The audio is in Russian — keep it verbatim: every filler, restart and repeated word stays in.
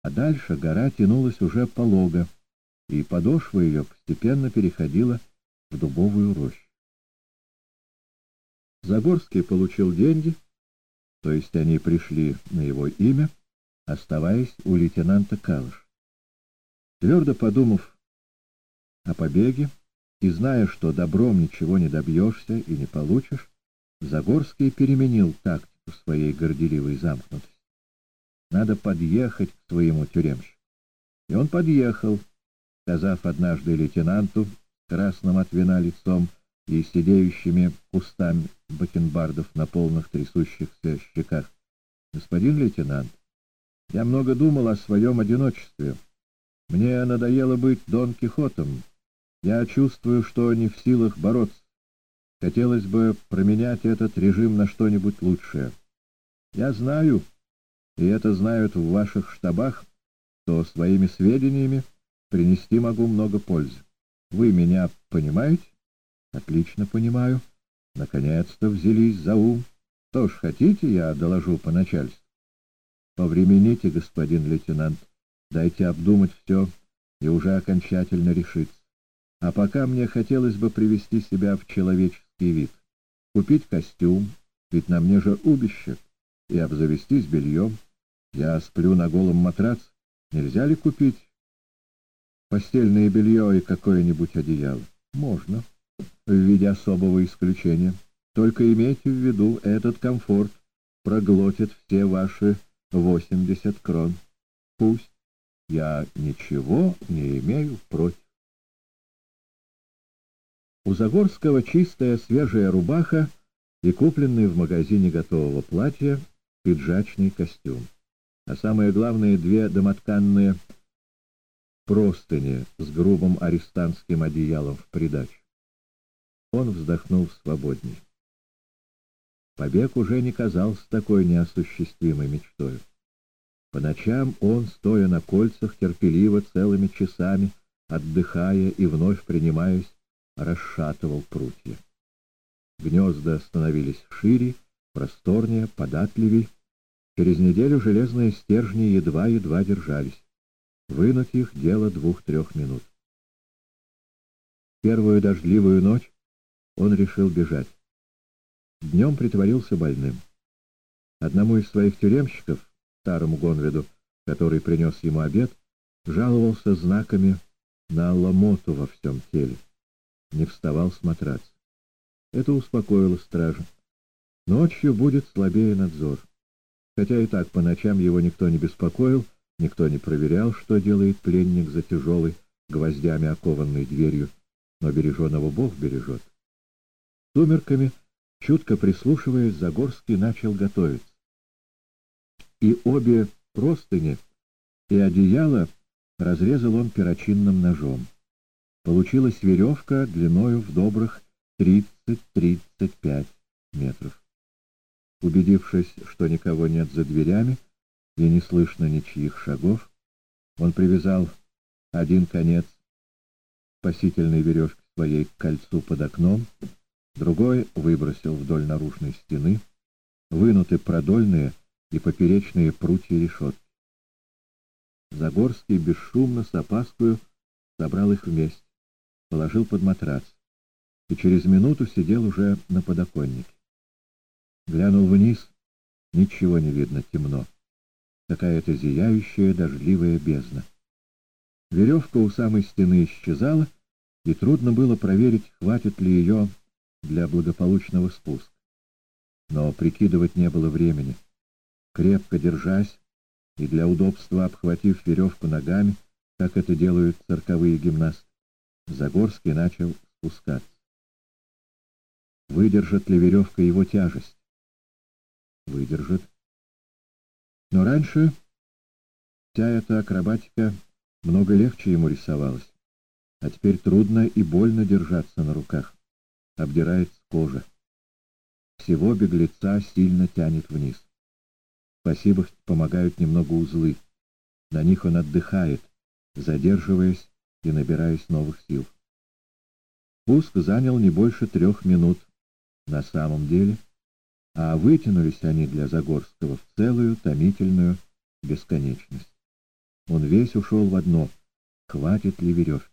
а дальше гора тянулась уже полого, и подошва ее постепенно переходила в дубовую рощу. Загорский получил деньги, то есть они пришли на его имя, оставаясь у лейтенанта Калыша. Твердо подумав о побеге и зная, что добром ничего не добьешься и не получишь, Загорский переменил тактику своей горделивой замкнутости. Надо подъехать к своему тюремщику. И он подъехал, сказав однажды лейтенанту с красным от вина лицом и сидеющими кустами бакенбардов на полных трясущихся щеках: «Господин лейтенант, я много думал о своем одиночестве. Мне надоело быть Дон Кихотом. Я чувствую, что не в силах бороться. Хотелось бы променять этот режим на что-нибудь лучшее. Я знаю, и это знают в ваших штабах, что своими сведениями принести могу много пользы. Вы меня понимаете?» «Отлично понимаю. Наконец-то взялись за ум. Что ж, хотите, я доложу по начальству?» «Повремените, господин лейтенант. Дайте обдумать все и уже окончательно решиться. А пока мне хотелось бы привести себя в человеческий вид. Купить костюм, ведь на мне же убище, и обзавестись бельем. Я сплю на голом матраце. Нельзя ли купить постельное белье и какое-нибудь одеяло?» «Можно, в виде особого исключения. Только имейте в виду, этот комфорт проглотит все ваши восемьдесят крон. Пусть. Я ничего не имею против». У Загорского чистая свежая рубаха и купленный в магазине готового платья пиджачный костюм. А самое главное — две домотканные простыни с грубым арестантским одеялом в придачу. Он вздохнул свободней. Побег уже не казался такой неосуществимой мечтой. По ночам он, стоя на кольцах, терпеливо целыми часами, отдыхая и вновь принимаясь, расшатывал прутья. Гнезда становились шире, просторнее, податливей. Через неделю железные стержни едва-едва держались. Вынуть их — дело двух-трех минут. Первую дождливую ночь он решил бежать. Днем притворился больным. Одному из своих тюремщиков, старому Гонведу, который принес ему обед, жаловался знаками на ломоту во всем теле. Не вставал с матраца. Это успокоило стража. Ночью будет слабее надзор. Хотя и так по ночам его никто не беспокоил, никто не проверял, что делает пленник за тяжелой, гвоздями окованной дверью, но береженого Бог бережет. Сумерками, чутко прислушиваясь, Загорский начал готовиться. И обе простыни, и одеяло разрезал он перочинным ножом. Получилась веревка длиною в добрых тридцать-тридцать пять метров. Убедившись, что никого нет за дверями и не слышно ничьих шагов, он привязал один конец спасительной веревки своей к кольцу под окном, другой выбросил вдоль наружной стены, вынуты продольные и поперечные прутья решетки. Загорский бесшумно, с опаскою, собрал их вместе, положил под матрац и через минуту сидел уже на подоконнике. Глянул вниз, ничего не видно, темно. Какая-то зияющая дождливая бездна. Веревка у самой стены исчезала, и трудно было проверить, хватит ли ее для благополучного спуска. Но прикидывать не было времени. Крепко держась и для удобства обхватив веревку ногами, как это делают цирковые гимнасты, Загорский начал спускаться. Выдержит ли веревка его тяжесть? Выдержит. Но раньше вся эта акробатика много легче ему рисовалась, а теперь трудно и больно держаться на руках. Обдирается кожа. Всего беглеца сильно тянет вниз. Спасибо, что помогают немного узлы. На них он отдыхает, задерживаясь и набираясь новых сил. Спуск занял не больше трех минут на самом деле, а вытянулись они для Загорского в целую томительную бесконечность. Он весь ушел в одно — хватит ли веревки.